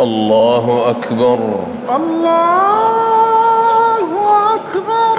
الله أكبر. الله أكبر.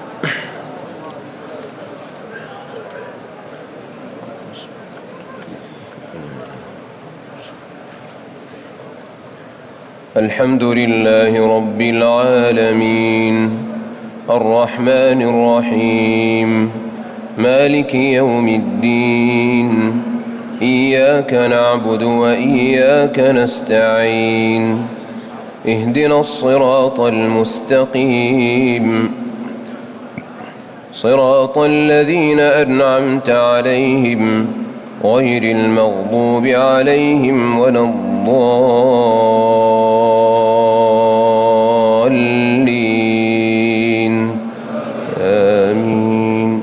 الحمد لله رب العالمين الرحمن الرحيم مالك يوم الدين إياك نعبد وإياك نستعين اهدنا الصراط المستقيم صراط الذين أنعمت عليهم غير المغضوب عليهم ولا الضالين آمين.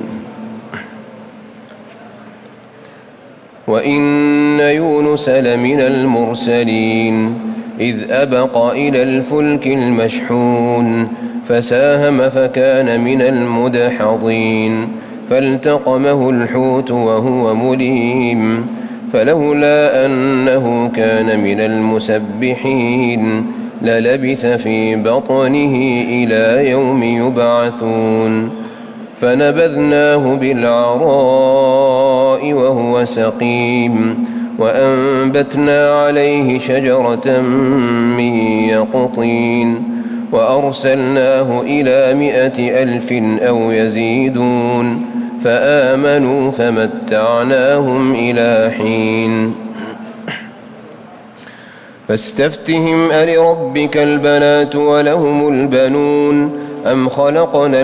وإن يونس لمن المرسلين إذ أبق إلى الفلك المشحون فساهم فكان من المدحضين فالتقمه الحوت وهو مليم فلولا أنه كان من المسبحين للبث في بطنه إلى يوم يبعثون فنبذناه بالعراء وهو سقيم وأنبتنا عليه شجرة من يقطين وأرسلناه إلى 100,000 أو يزيدون فآمنوا فمتعناهم إلى حين. فاستفتهم ألربك البنات ولهم البنون أم خلقنا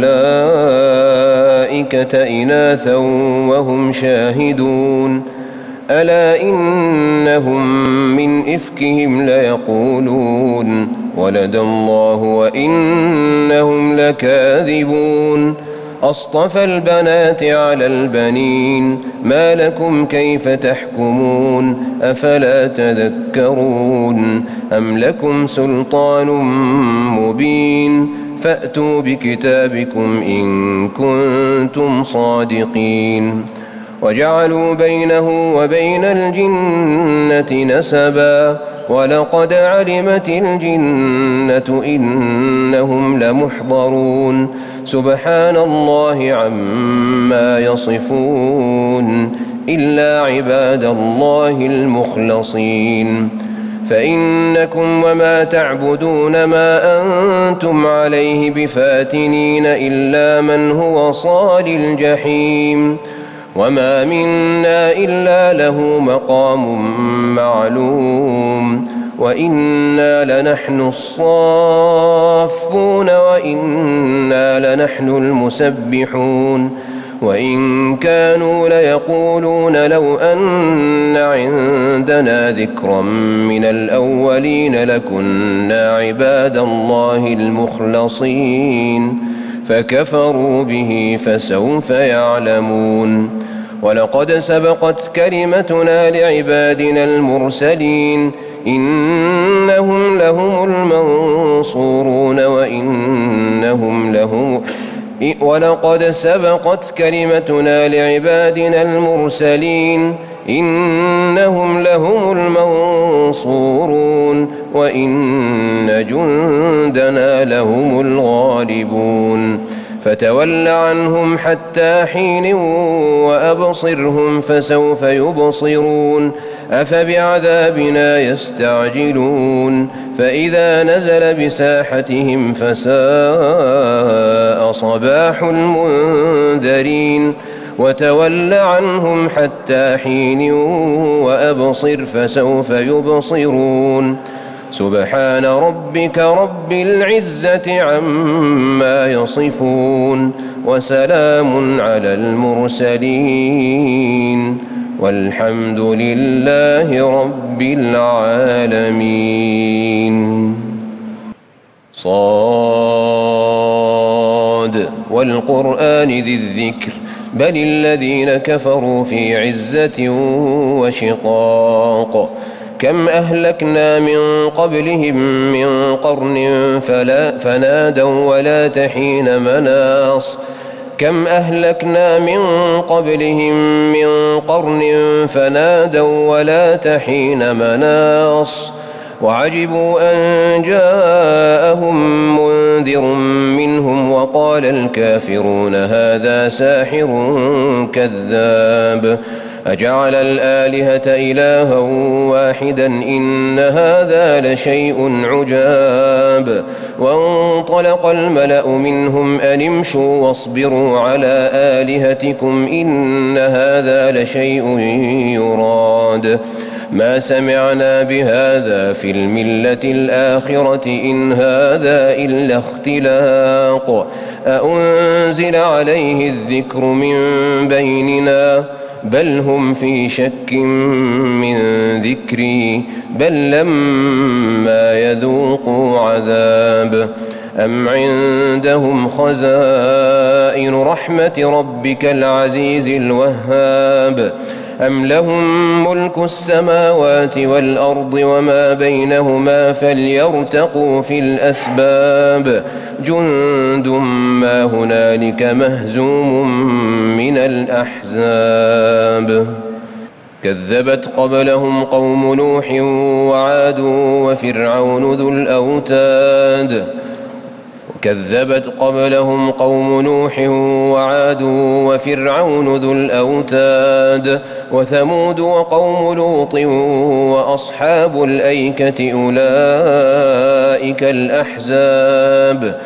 الملائكة إناثا وهم شاهدون ألا إنهم من إفكهم ليقولون ولد الله وإنهم لكاذبون أصطفى البنات على البنين ما لكم كيف تحكمون أفلا تذكرون أم لكم سلطان مبين فأتوا بكتابكم إن كنتم صادقين وجعلوا بينه وبين الجنة نسبا ولقد علمت الجنة إنهم لمحضرون سبحان الله عما يصفون إلا عباد الله المخلصين فإنكم وما تعبدون ما أنتم عليه بفاتنين إلا من هو صال الجحيم وما منا إلا له مقام معلوم وإنا لنحن الصافون وإنا لنحن المسبحون وإن كانوا ليقولون لو أن عندنا ذكرا من الأولين لكنا عباد الله المخلصين فكفروا به فسوف يعلمون ولقد سبقت كلمتنا لعبادنا المرسلين إنهم لهم المنصورون ولقد سبقت كلمتنا لعبادنا المرسلين إنهم لهم المنصورون وإن جندنا لهم الغالبون فتول عنهم حتى حين وأبصرهم فسوف يبصرون أفبعذابنا يستعجلون فإذا نزل بساحتهم فساء صباح المنذرين وتول عنهم حتى حين وأبصر فسوف يبصرون سبحان ربك رب العزة عما يصفون وسلام على المرسلين والحمد لله رب العالمين. صاد والقرآن ذي الذكر بل الذين كفروا في عزة وشقاق كم أهلكنا من قبلهم من قرن فنادوا ولا تحين مناص كم أهلكنا من قبلهم من قرن فنادوا ولا تحين مناص وعجبوا أن جاءهم منذر منهم وقال الكافرون هذا ساحر كذاب أجعل الآلهة إلها واحدا إن هذا لشيء عجاب وانطلق الملأ منهم أن امشوا واصبروا على آلهتكم إن هذا لشيء يراد ما سمعنا بهذا في الملة الآخرة إن هذا إلا اختلاق أأنزل عليه الذكر من بيننا بل هم في شك من ذكري بل لما يذوقوا عذاب أم عندهم خزائن رحمة ربك العزيز الوهاب أم لهم ملك السماوات والأرض وما بينهما فليرتقوا في الأسباب جند ما هنالك مهزوم من الأحزاب كذبت قبلهم قوم نوح وعاد وفرعون ذو الأوتاد كذبت قبلهم قوم نوح وعاد وفرعون ذو الأوتاد وثمود وقوم لوط وأصحاب الأيكة أولئك الأحزاب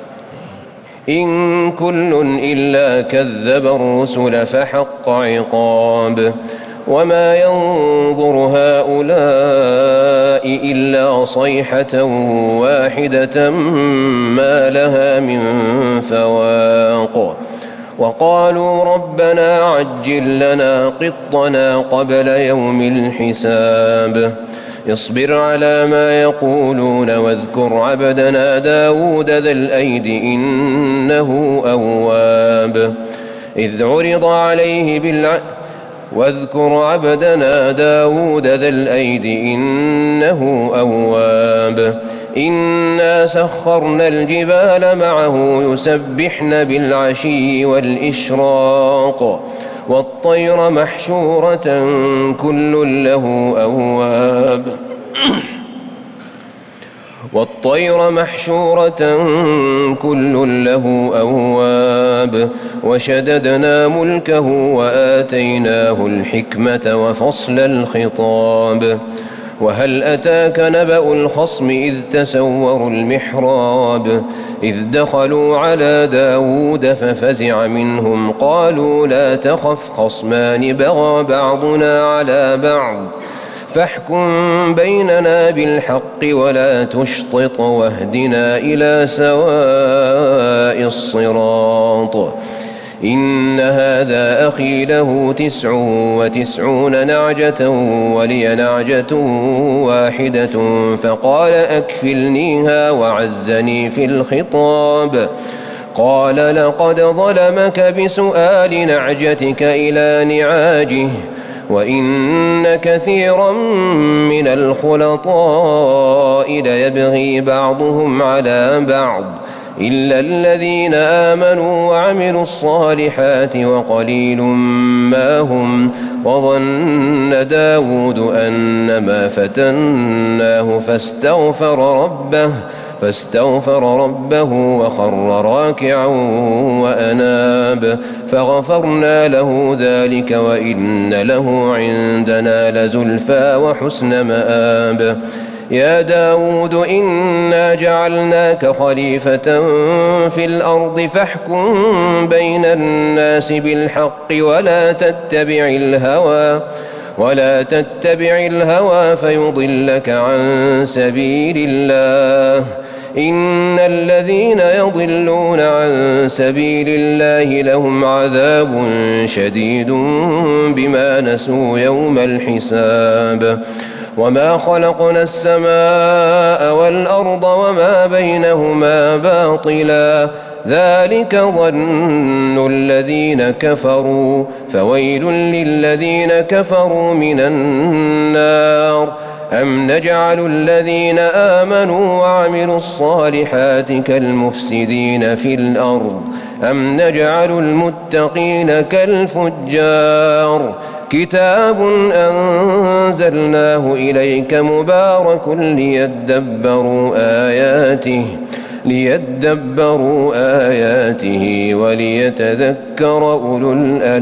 إن كل إلا كذب الرسل فحق عقاب وما ينظر هؤلاء إلا صيحة واحدة ما لها من فواق وقالوا ربنا عجل لنا قطنا قبل يوم الحساب اصبر على ما يقولون واذكر عبدنا داود ذا الأيد إنه أواب إذ عرض عليه واذكر عبدنا داود ذا الأيد إنه أواب إنا سخرنا الجبال معه يسبحن بالعشي والإشراق والطير محشورة كل له أواب والطير محشورة كل له أواب وشددنا ملكه وآتيناه الحكمة وفصل الخطاب وهل أتاك نبأ الخصم إذ تسوروا المحراب إذ دخلوا على داود ففزع منهم قالوا لا تخف خصمان بغى بعضنا على بعض فاحكم بيننا بالحق ولا تشطط واهدنا إلى سواء الصراط إن هذا أخي له 99 نعجة ولي نعجة واحدة فقال أكفلنيها وعزني في الخطاب قال لقد ظلمك بسؤال نعجتك إلى نعاجه وإن كثيرا من الخلطاء ليبغي بعضهم على بعض إلا الذين آمنوا وعملوا الصالحات وقليل ما هم وظن داود أنما فتناه فاستغفر ربه وخر راكعا وأناب فغفرنا له ذلك وإن له عندنا لزلفى وحسن مآب يا داود إنا جعلناك خليفة في الأرض فاحكم بين الناس بالحق ولا تتبع الهوى فيضلك عن سبيل الله إن الذين يضلون عن سبيل الله لهم عذاب شديد بما نسوا يوم الحساب وما خلقنا السماء والأرض وما بينهما باطلا ذلك ظن الذين كفروا فويل للذين كفروا من النار أم نجعل الذين آمنوا وعملوا الصالحات كالمفسدين في الأرض أم نجعل المتقين كالفجار كتاب أنزلناه إليك مبارك ليدبروا آياته وليتذكر أولو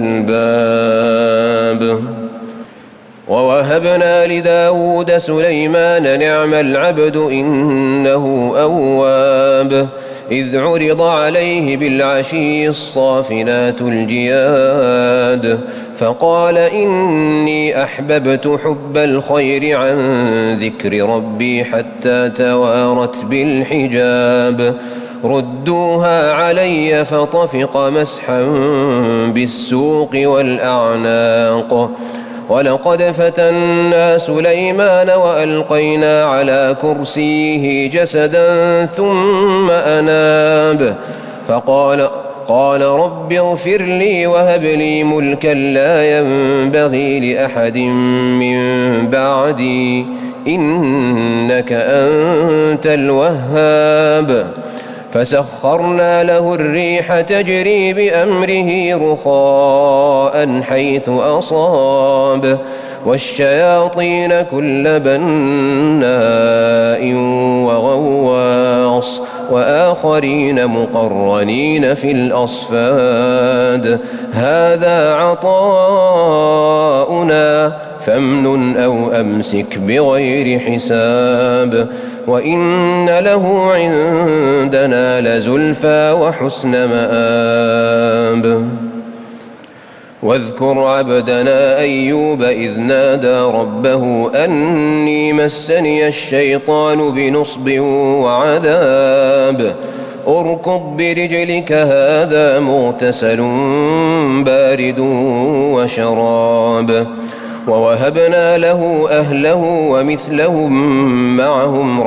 الألباب. ووهبنا لداود سليمان نعم العبد إنه أواب إذ عرض عليه بالعشي الصافنات الجياد فقال إني أحببت حب الخير عن ذكر ربي حتى توارت بالحجاب ردوها علي فطفق مسحا بالسوق والأعناق ولقد فتنا سليمان وألقينا على كرسيه جسدا ثم أناب قال رب اغفر لي وهب لي ملكا لا ينبغي لأحد من بعدي إنك أنت الوهاب فسخرنا له الريح تجري بأمره رخاء حيث أصاب والشياطين كل بناء وغواص وآخرين مقرنين في الأصفاد هذا عطاؤنا فامنن أو أمسك بغير حساب وإن له عندنا لزلفى وحسن مآب. واذكر عبدنا أيوب إذ نادى ربه أني مسني الشيطان بنصب وعذاب اركض برجلك هذا مغتسل بارد وشراب ووهبنا له أهله ومثلهم معهم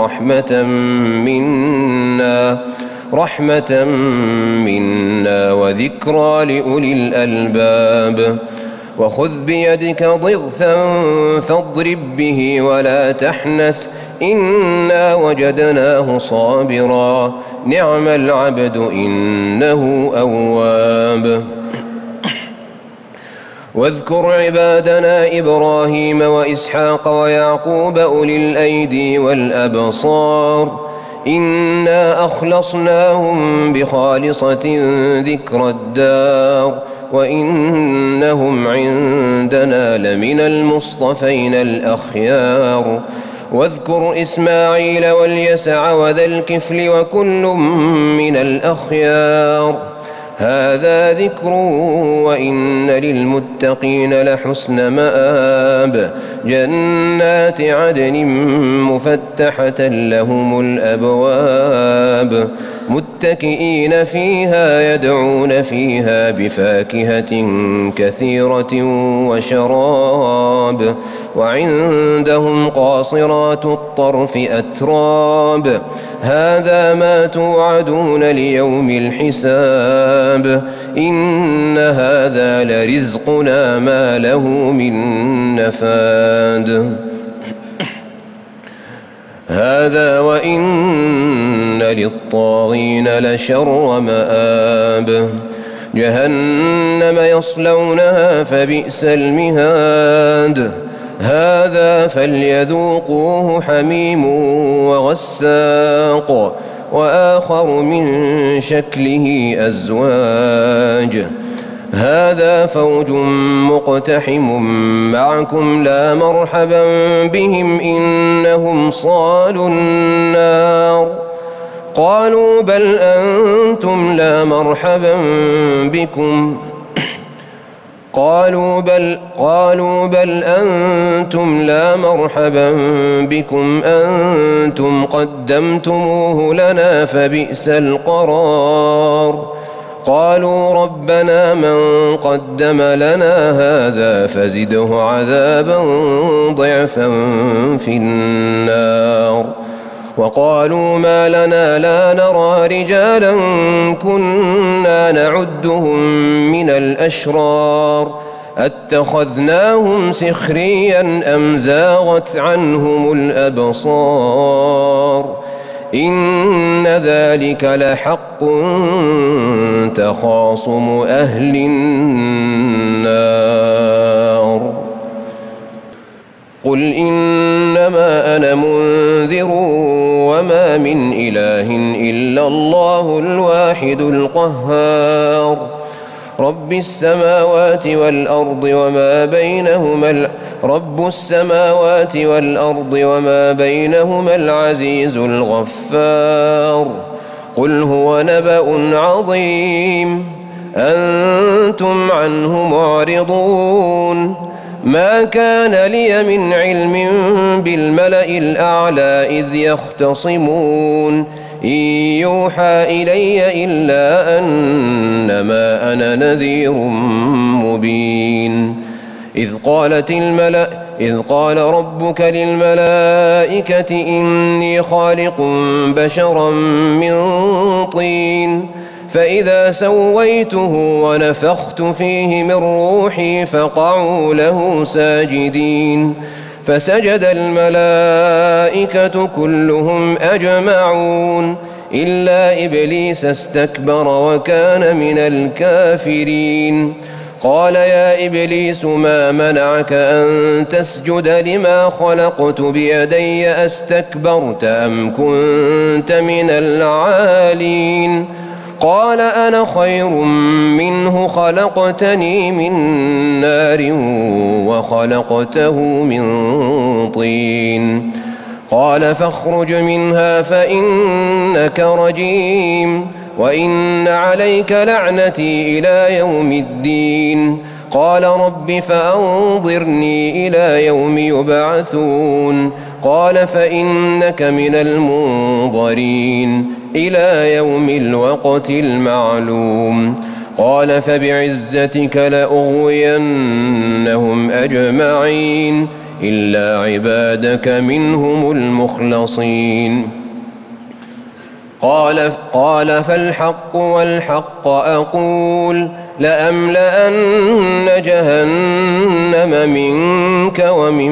رحمة منا وذكرى لأولي الألباب. وخذ بيدك ضغثا فاضرب به ولا تحنث إنا وجدناه صابرا نعم العبد إنه أواب. واذكر عبادنا إبراهيم وإسحاق ويعقوب أولي الأيدي والأبصار إنا أخلصناهم بخالصة ذكر الدار وإنهم عندنا لمن المصطفين الأخيار. واذكر إسماعيل واليسع وذا الكفل وكل من الأخيار هذا ذكر وإن للمتقين لحسن مآب جنات عدن مفتحة لهم الأبواب متكئين فيها يدعون فيها بفاكهة كثيرة وشراب وعندهم قاصرات الطرف أتراب هذا ما توعدون ليوم الحساب إن هذا لرزقنا ما له من نفاد. هذا وإن للطاغين لشر مآب جهنم يصلونها فبئس المهاد هذا فليذوقوه حميم وغساق وآخر من شكله أزواج هذا فوج مقتحم معكم لا مرحبا بهم إنهم صالوا النار قالوا بل أنتم لا مرحبا بكم قالوا بل أنتم لا مرحبا بكم أنتم قدمتموه لنا فبئس القرار قالوا ربنا من قدم لنا هذا فزده عذابا ضعفا في النار وقالوا ما لنا لا نرى رجالا كنا نعدهم من الأشرار أتخذناهم سخريا أم زاغت عنهم الأبصار إن ذلك لحق تخاصم أهل النار. قل إنما أنا منذر وما من إله إلا الله الواحد القهار رب السماوات وما بينهما العزيز الغفار قل هو نبأ عظيم أنتم عنه معرضون ما كان لي من علم بالملأ الأعلى إذ يختصمون إن يوحى إلي إلا أنما أنا نذير مبين إذ قال ربك للملائكة إني خالق بشرا من طين فإذا سويته ونفخت فيه من روحي فقعوا له ساجدين فسجد الملائكة كلهم أجمعون إلا إبليس استكبر وكان من الكافرين قال يا إبليس ما منعك أن تسجد لما خلقت بيدي أستكبرت أم كنت من العالين قال أنا خير منه خلقتني من نار وخلقته من طين قال فاخرج منها فإنك رجيم وإن عليك لعنتي إلى يوم الدين قال رب فأنظرني إلى يوم يبعثون قال فإنك من المنظرين إلى يوم الوقت المعلوم قال فبعزتك لأغوينهم أجمعين إلا عبادك منهم المخلصين قال فالحق والحق أقول لأملأن جهنم منك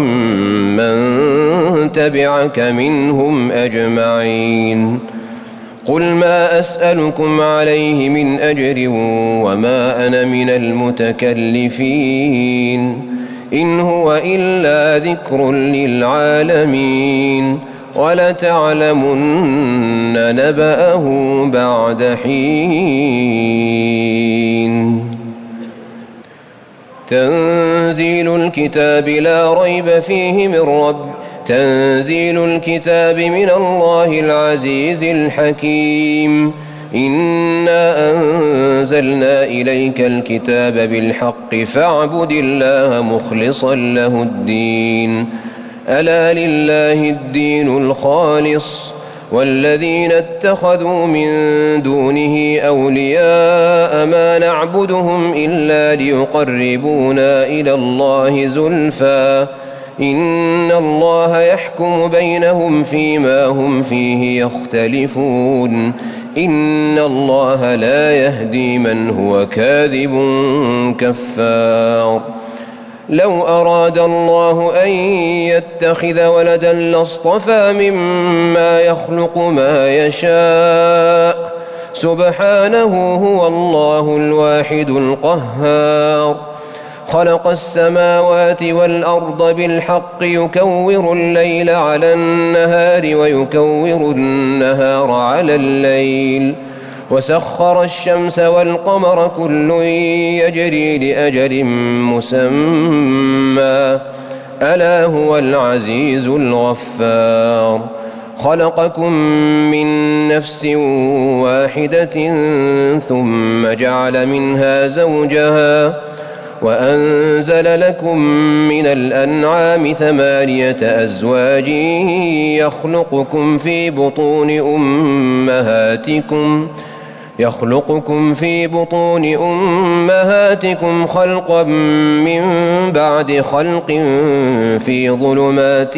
وممن تبعك منهم أجمعين قل ما أسألكم عليه من أجر وما أنا من المتكلفين إن هو إلا ذكر للعالمين ولتعلمن نبأه بعد حين تنزيل الكتاب من الله العزيز الحكيم إنا أنزلنا إليك الكتاب بالحق فاعبد الله مخلصا له الدين ألا لله الدين الخالص والذين اتخذوا من دونه أولياء ما نعبدهم إلا ليقربونا إلى الله زلفى إن الله يحكم بينهم فيما هم فيه يختلفون إن الله لا يهدي من هو كاذب كفار لو أراد الله أن يتخذ ولدا لاصطفى مما يخلق ما يشاء سبحانه هو الله الواحد القهار خلق السماوات والأرض بالحق يكور الليل على النهار ويكور النهار على الليل وسخر الشمس والقمر كل يجري لأجل مسمى ألا هو العزيز الغفار خلقكم من نفس واحدة ثم جعل منها زوجها وأنزل لكم من الأنعام 8 أزواج يخلقكم في بطون أمهاتكم خلقا من بعد خلق في ظلمات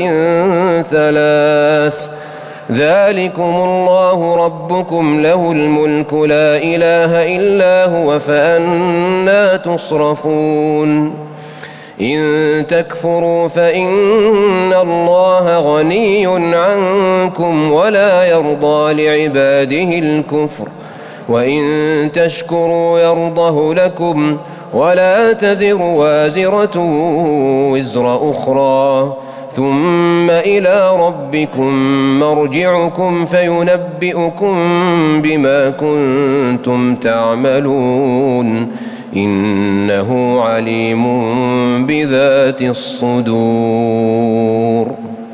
3 ذلكم الله ربكم له الملك لا إله إلا هو فأنى تصرفون إن تكفروا فإن الله غني عنكم ولا يرضى لعباده الكفر وإن تشكروا يرضه لكم ولا تزر وازرة وزر أخرى ثم إلى ربكم مرجعكم فينبئكم بما كنتم تعملون إنه عليم بذات الصدور.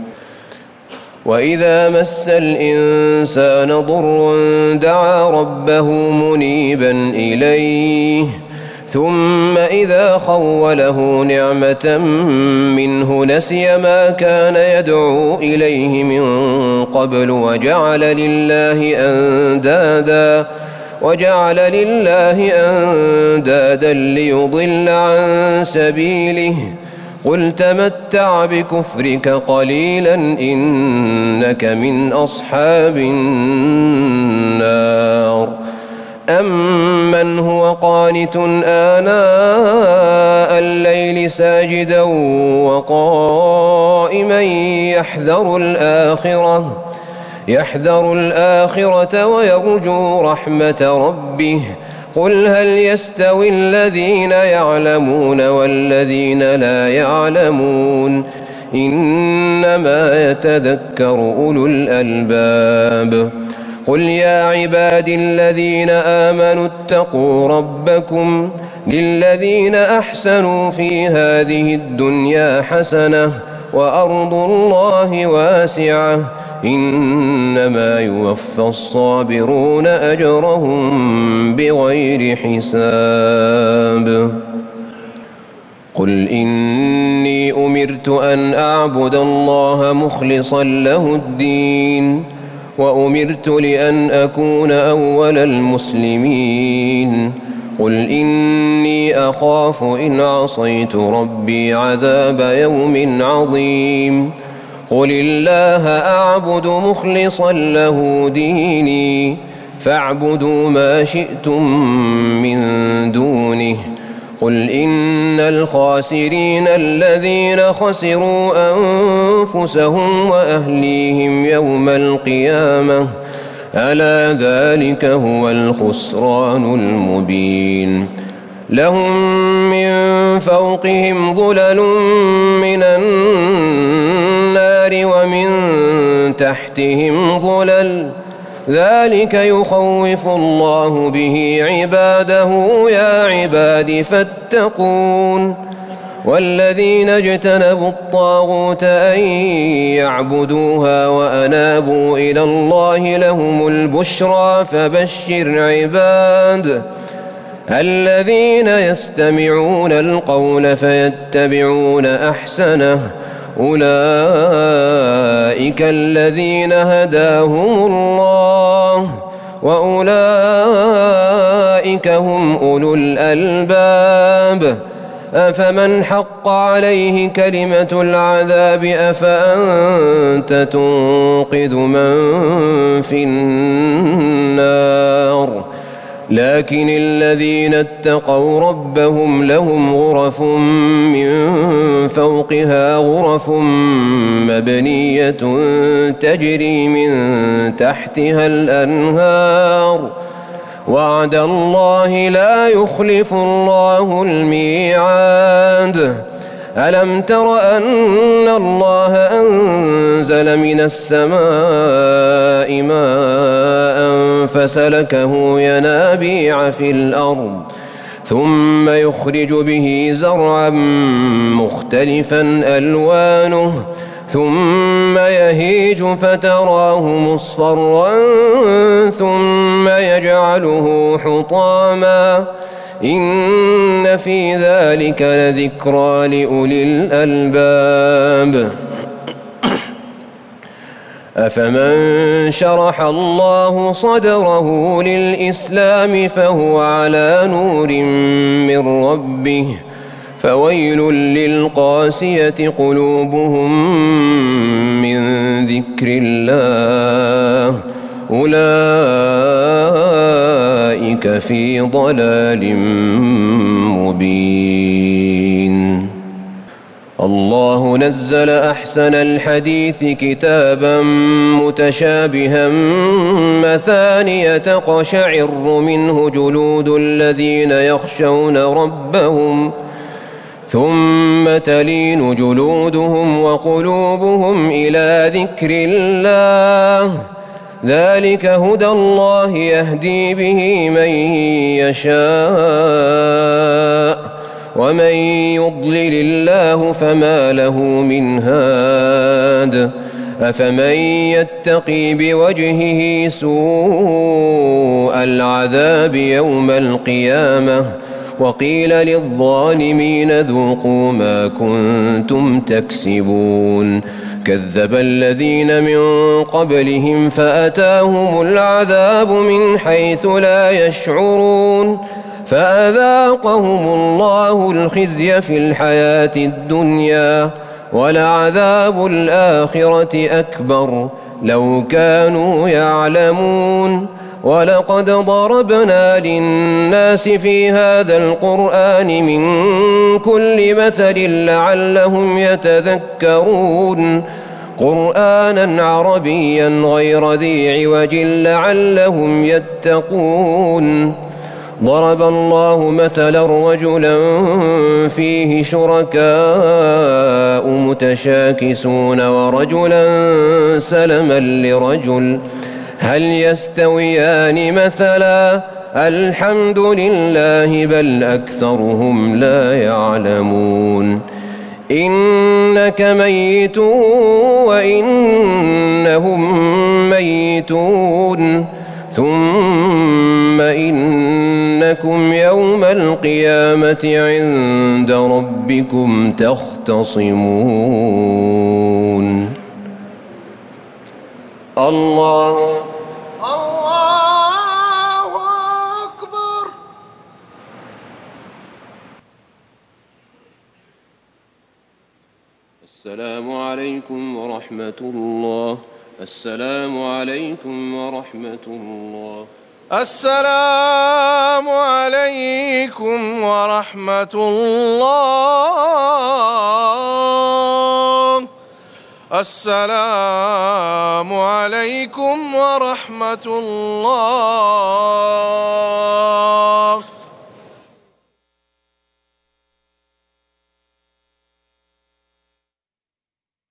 وإذا مس الإنسان ضر دعا ربه منيبا إليه ثم إذا خوله نعمة منه نسي ما كان يدعو إليه من قبل وجعل لله أندادا ليضل عن سبيله قل تمتع بكفرك قليلا إنك من أصحاب النار. أمن هو قانت آناء الليل ساجدا وقائما يحذر الآخرة ويرجو رحمة ربه قل هل يستوي الذين يعلمون والذين لا يعلمون إنما يتذكر أولو الألباب. قل يا عبادي الذين آمنوا اتقوا ربكم للذين أحسنوا في هذه الدنيا حسنة وأرض الله واسعة إنما يوفى الصابرون أجرهم بغير حساب. قل إني أمرت أن أعبد الله مخلصا له الدين وأمرت لأن أكون أول المسلمين. قل إني أخاف إن عصيت ربي عذاب يوم عظيم. قل الله أعبد مخلصا له ديني فاعبدوا ما شئتم من دونه. قل إن الخاسرين الذين خسروا أنفسهم وأهليهم يوم القيامة ألا ذلك هو الخسران المبين. لهم من فوقهم ظلل من النار ومن تحتهم ظلل ذلك يخوف الله به عباده يا عباد فاتقون. والذين اجتنبوا الطاغوت أن يعبدوها وأنابوا إلى الله لهم البشرى فبشر عباد الذين يستمعون القول فيتبعون أحسنه أولئك الذين هداهم الله وأولئك هم أولو الألباب. أفمن حق عليه كلمة العذاب أفأنت تنقذ من في النار. لكن الذين اتقوا ربهم لهم غرف من فوقها غرف مبنية تجري من تحتها الأنهار وعد الله لا يخلف الله الميعاد. ألم تر أن الله أنزل من السماء ماء فسلكه ينابيع في الأرض ثم يخرج به زرعا مختلفا ألوانه ثم يهيج فتراه مصفرا ثم يجعله حطاما إن في ذلك لذكرى لأولي الألباب. أفمن شرح الله صدره للإسلام فهو على نور من ربه فويل للقاسية قلوبهم من ذكر الله أولئك في ضلال مبين. الله نزل أحسن الحديث كتابا متشابها مثانية تقشعر منه جلود الذين يخشون ربهم ثم تلين جلودهم وقلوبهم إلى ذكر الله ذلك هدى الله يهدي به من يشاء ومن يضلل الله فما له من هاد أفمن يتقي بوجهه سوء العذاب يوم القيامة وقيل للظالمين ذوقوا ما كنتم تكسبون كذب الذين من قبلهم فأتاهم العذاب من حيث لا يشعرون فأذاقهم الله الخزي في الحياة الدنيا ولعذاب الآخرة أكبر لو كانوا يعلمون ولقد ضربنا للناس في هذا القرآن من كل مثل لعلهم يتذكرون قرآنا عربيا غير ذي عوج لعلهم يتقون ضرب الله مثلا رجلا فيه شركاء متشاكسون ورجلا سلما لرجل هل يستويان مثلا الحمد لله بل أكثرهم لا يعلمون إنك ميت وإنهم ميتون ثم إنكم يوم القيامة عند ربكم تختصمون الله أكبر. السلام عليكم ورحمة الله. السلام عليكم ورحمة الله. السلام عليكم ورحمة الله. السلام عليكم ورحمة الله.